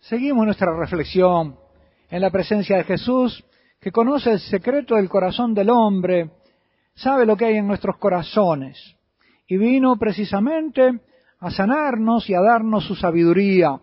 Seguimos nuestra reflexión en la presencia de Jesús, que conoce el secreto del corazón del hombre, sabe lo que hay en nuestros corazones, y vino precisamente a sanarnos y a darnos su sabiduría.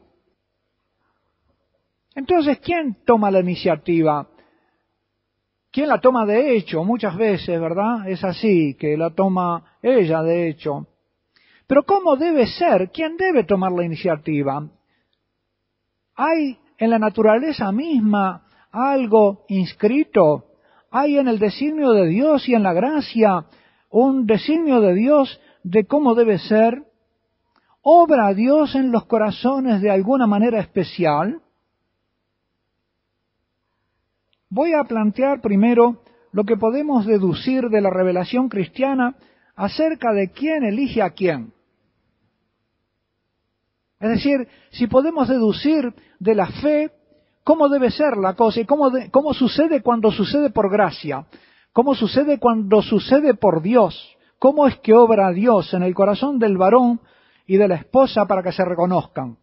Entonces, ¿quién toma la iniciativa? ¿Quién la toma de hecho? Muchas veces, ¿verdad? Es así, que la toma ella de hecho. Pero ¿cómo debe ser? ¿Quién debe tomar la iniciativa? ¿Hay en la naturaleza misma algo inscrito? ¿Hay en el designio de Dios y en la gracia un designio de Dios de cómo debe ser? ¿Obra Dios en los corazones de alguna manera especial? Voy a plantear primero lo que podemos deducir de la revelación cristiana acerca de quién elige a quién. Es decir, si podemos deducir de la fe cómo debe ser la cosa y cómo sucede cuando sucede por gracia, cómo sucede cuando sucede por Dios, cómo es que obra Dios en el corazón del varón y de la esposa para que se reconozcan.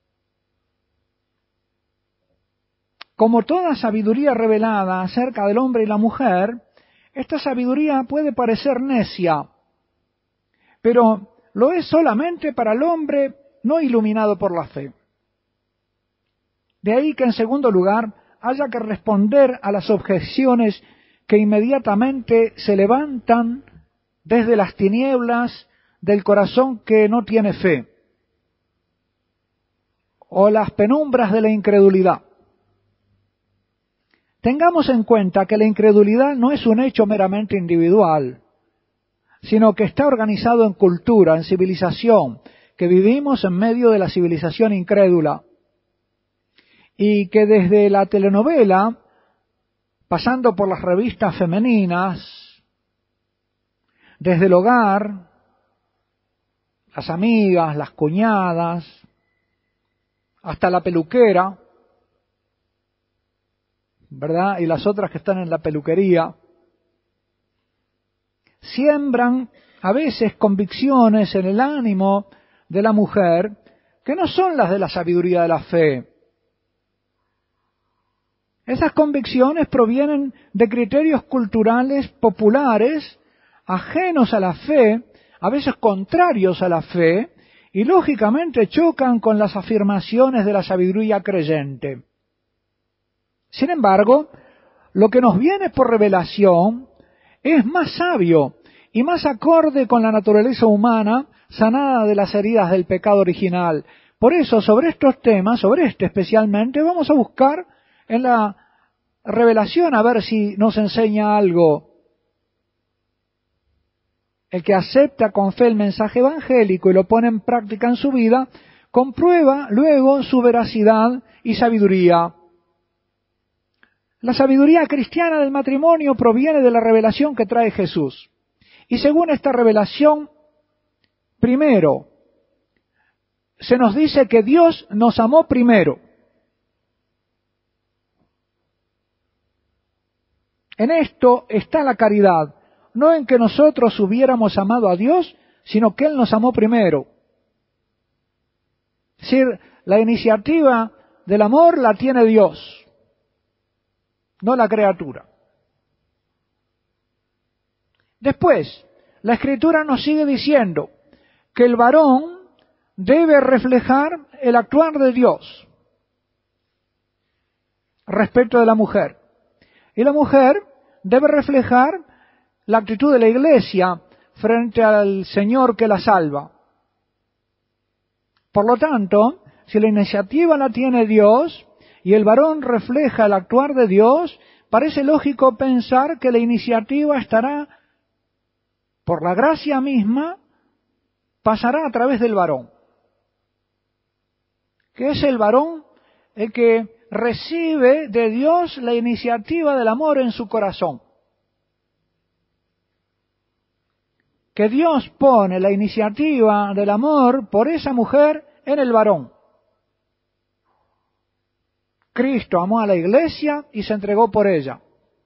Como toda sabiduría revelada acerca del hombre y la mujer, esta sabiduría puede parecer necia, pero lo es solamente para el hombre no iluminado por la fe. De ahí que en segundo lugar haya que responder a las objeciones que inmediatamente se levantan desde las tinieblas del corazón que no tiene fe, o las penumbras de la incredulidad. Tengamos en cuenta que la incredulidad no es un hecho meramente individual, sino que está organizado en cultura, en civilización, que vivimos en medio de la civilización incrédula, y que desde la telenovela, pasando por las revistas femeninas, desde el hogar, las amigas, las cuñadas, hasta la peluquera, ¿verdad? Y las otras que están en la peluquería, siembran a veces convicciones en el ánimo de la mujer que no son las de la sabiduría de la fe. Esas convicciones provienen de criterios culturales populares, ajenos a la fe, a veces contrarios a la fe, y lógicamente chocan con las afirmaciones de la sabiduría creyente. Sin embargo, lo que nos viene por revelación es más sabio y más acorde con la naturaleza humana sanada de las heridas del pecado original. Por eso, sobre estos temas, sobre este especialmente, vamos a buscar en la revelación a ver si nos enseña algo. El que acepta con fe el mensaje evangélico y lo pone en práctica en su vida, comprueba luego su veracidad y sabiduría. La sabiduría cristiana del matrimonio proviene de la revelación que trae Jesús. Y según esta revelación, primero, se nos dice que Dios nos amó primero. En esto está la caridad, no en que nosotros hubiéramos amado a Dios, sino que Él nos amó primero. Es decir, la iniciativa del amor la tiene Dios, no la criatura. Después, la Escritura nos sigue diciendo que el varón debe reflejar el actuar de Dios respecto de la mujer. Y la mujer debe reflejar la actitud de la Iglesia frente al Señor que la salva. Por lo tanto, si la iniciativa la tiene Dios y el varón refleja el actuar de Dios, parece lógico pensar que la iniciativa estará, por la gracia misma, pasará a través del varón. Que es el varón el que recibe de Dios la iniciativa del amor en su corazón. Que Dios pone la iniciativa del amor por esa mujer en el varón. Cristo amó a la Iglesia y se entregó por ella.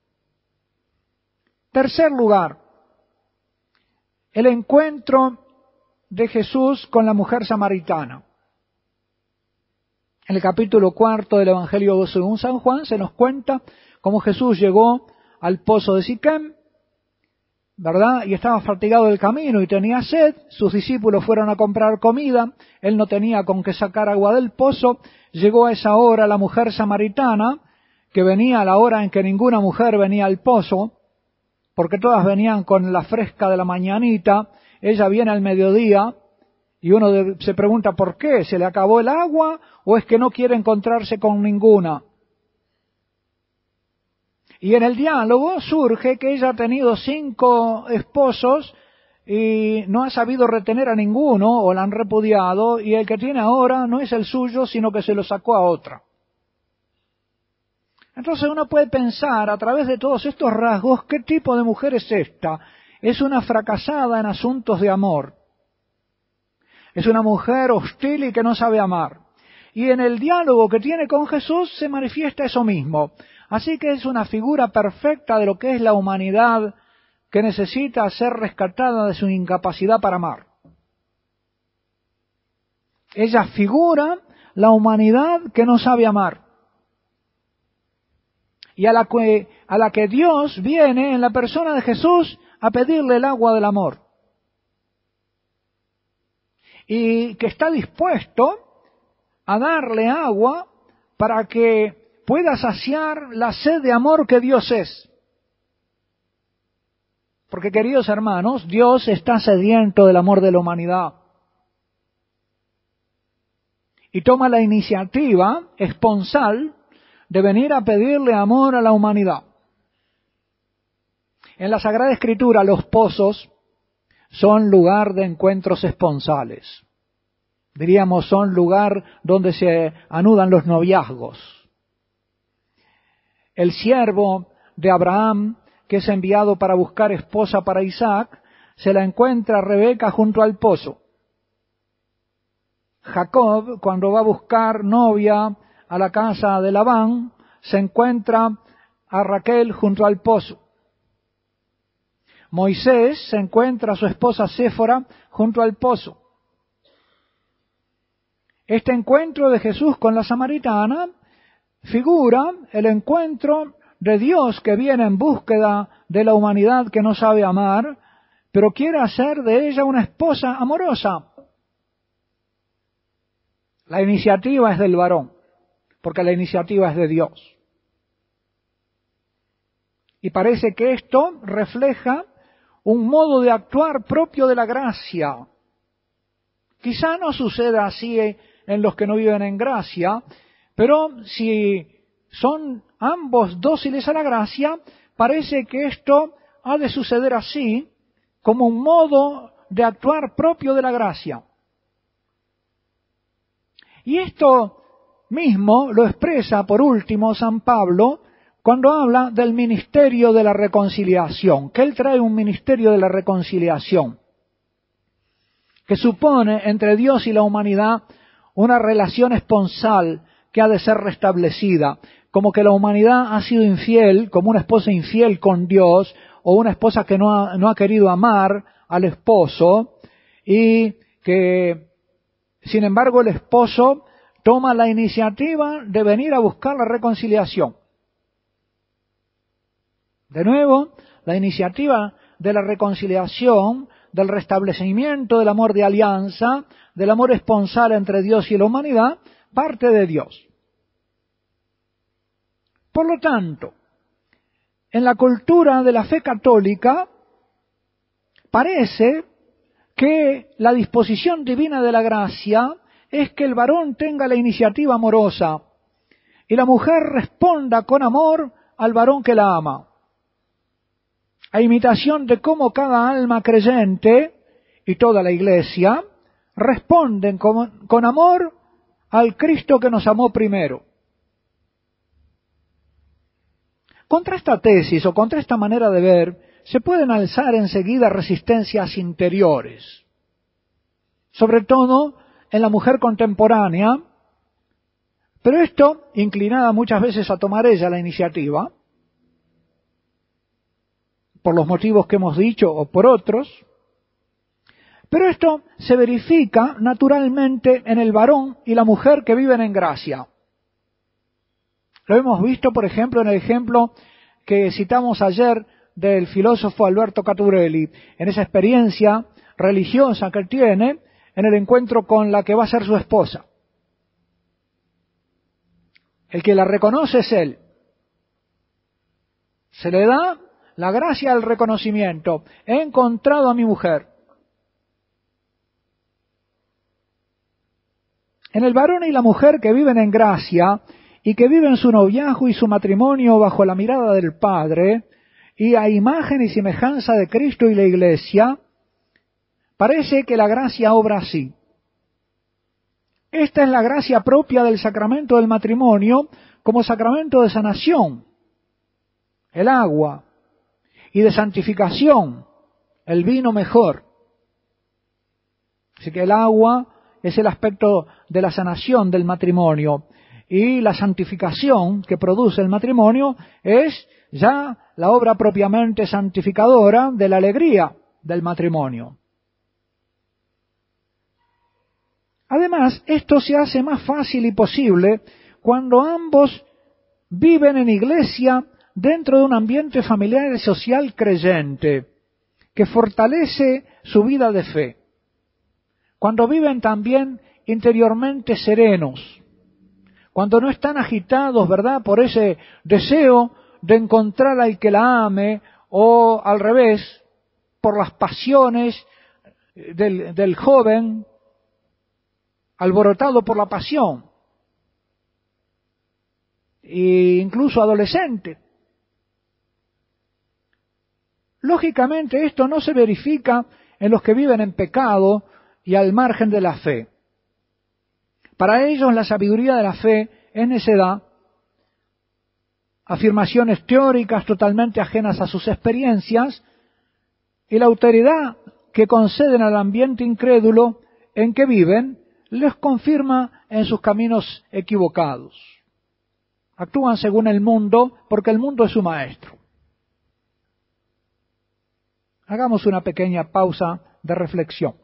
Tercer lugar, el encuentro de Jesús con la mujer samaritana. En el capítulo 4 del Evangelio según San Juan se nos cuenta cómo Jesús llegó al pozo de Siquem, ¿verdad? Y estaba fatigado del camino y tenía sed. Sus discípulos fueron a comprar comida. Él no tenía con qué sacar agua del pozo. Llegó a esa hora la mujer samaritana, que venía a la hora en que ninguna mujer venía al pozo, porque todas venían con la fresca de la mañanita. Ella viene al mediodía y uno se pregunta por qué, ¿se le acabó el agua o es que no quiere encontrarse con ninguna? Y en el diálogo surge que ella ha tenido 5 esposos y no ha sabido retener a ninguno o la han repudiado, y el que tiene ahora no es el suyo, sino que se lo sacó a otra. Entonces uno puede pensar a través de todos estos rasgos, ¿qué tipo de mujer es esta? Es una fracasada en asuntos de amor. Es una mujer hostil y que no sabe amar. Y en el diálogo que tiene con Jesús se manifiesta eso mismo. Así que es una figura perfecta de lo que es la humanidad que necesita ser rescatada de su incapacidad para amar. Ella figura la humanidad que no sabe amar. Y a la que Dios viene en la persona de Jesús a pedirle el agua del amor. Y que está dispuesto a darle agua para que pueda saciar la sed de amor que Dios es. Porque, queridos hermanos, Dios está sediento del amor de la humanidad. Y toma la iniciativa esponsal de venir a pedirle amor a la humanidad. En la Sagrada Escritura, los pozos son lugar de encuentros esponsales. Diríamos, son lugar donde se anudan los noviazgos. El siervo de Abraham, que es enviado para buscar esposa para Isaac, se la encuentra a Rebeca junto al pozo. Jacob, cuando va a buscar novia a la casa de Labán, se encuentra a Raquel junto al pozo. Moisés se encuentra a su esposa Séfora junto al pozo. Este encuentro de Jesús con la samaritana figura el encuentro de Dios que viene en búsqueda de la humanidad que no sabe amar, pero quiere hacer de ella una esposa amorosa. La iniciativa es del varón, porque la iniciativa es de Dios. Y parece que esto refleja un modo de actuar propio de la gracia. Quizá no suceda así en los que no viven en gracia, pero si son ambos dóciles a la gracia, parece que esto ha de suceder así, como un modo de actuar propio de la gracia. Y esto mismo lo expresa, por último, San Pablo, cuando habla del ministerio de la reconciliación, que él trae un ministerio de la reconciliación, que supone entre Dios y la humanidad una relación esponsal que ha de ser restablecida, como que la humanidad ha sido infiel, como una esposa infiel con Dios, o una esposa que no ha querido amar al esposo, y que, sin embargo, el esposo toma la iniciativa de venir a buscar la reconciliación. De nuevo, la iniciativa de la reconciliación, del restablecimiento del amor de alianza, del amor esponsal entre Dios y la humanidad, parte de Dios. Por lo tanto, en la cultura de la fe católica, parece que la disposición divina de la gracia es que el varón tenga la iniciativa amorosa y la mujer responda con amor al varón que la ama, a imitación de cómo cada alma creyente y toda la Iglesia responden con amor al Cristo que nos amó primero. Contra esta tesis o contra esta manera de ver, se pueden alzar enseguida resistencias interiores, sobre todo en la mujer contemporánea, pero esto, inclinada muchas veces a tomar ella la iniciativa, por los motivos que hemos dicho o por otros, Pero esto se verifica naturalmente en el varón y la mujer que viven en gracia. Lo hemos visto, por ejemplo, en el ejemplo que citamos ayer del filósofo Alberto Caturelli, en esa experiencia religiosa que él tiene en el encuentro con la que va a ser su esposa. El que la reconoce es él. Se le da la gracia del reconocimiento. He encontrado a mi mujer. En el varón y la mujer que viven en gracia y que viven su noviazgo y su matrimonio bajo la mirada del Padre y a imagen y semejanza de Cristo y la Iglesia, parece que la gracia obra así. Esta es la gracia propia del sacramento del matrimonio como sacramento de sanación, el agua, y de santificación, el vino mejor. Así que el agua es el aspecto de la sanación del matrimonio, y la santificación que produce el matrimonio es ya la obra propiamente santificadora de la alegría del matrimonio. Además, esto se hace más fácil y posible cuando ambos viven en iglesia dentro de un ambiente familiar y social creyente, que fortalece su vida de fe. Cuando viven también interiormente serenos, cuando no están agitados, ¿verdad?, por ese deseo de encontrar al que la ame, o al revés, por las pasiones del joven, alborotado por la pasión, e incluso adolescente. Lógicamente esto no se verifica en los que viven en pecado y al margen de la fe. Para ellos la sabiduría de la fe es necedad, afirmaciones teóricas totalmente ajenas a sus experiencias, y la autoridad que conceden al ambiente incrédulo en que viven les confirma en sus caminos equivocados. Actúan según el mundo porque el mundo es su maestro. Hagamos una pequeña pausa de reflexión.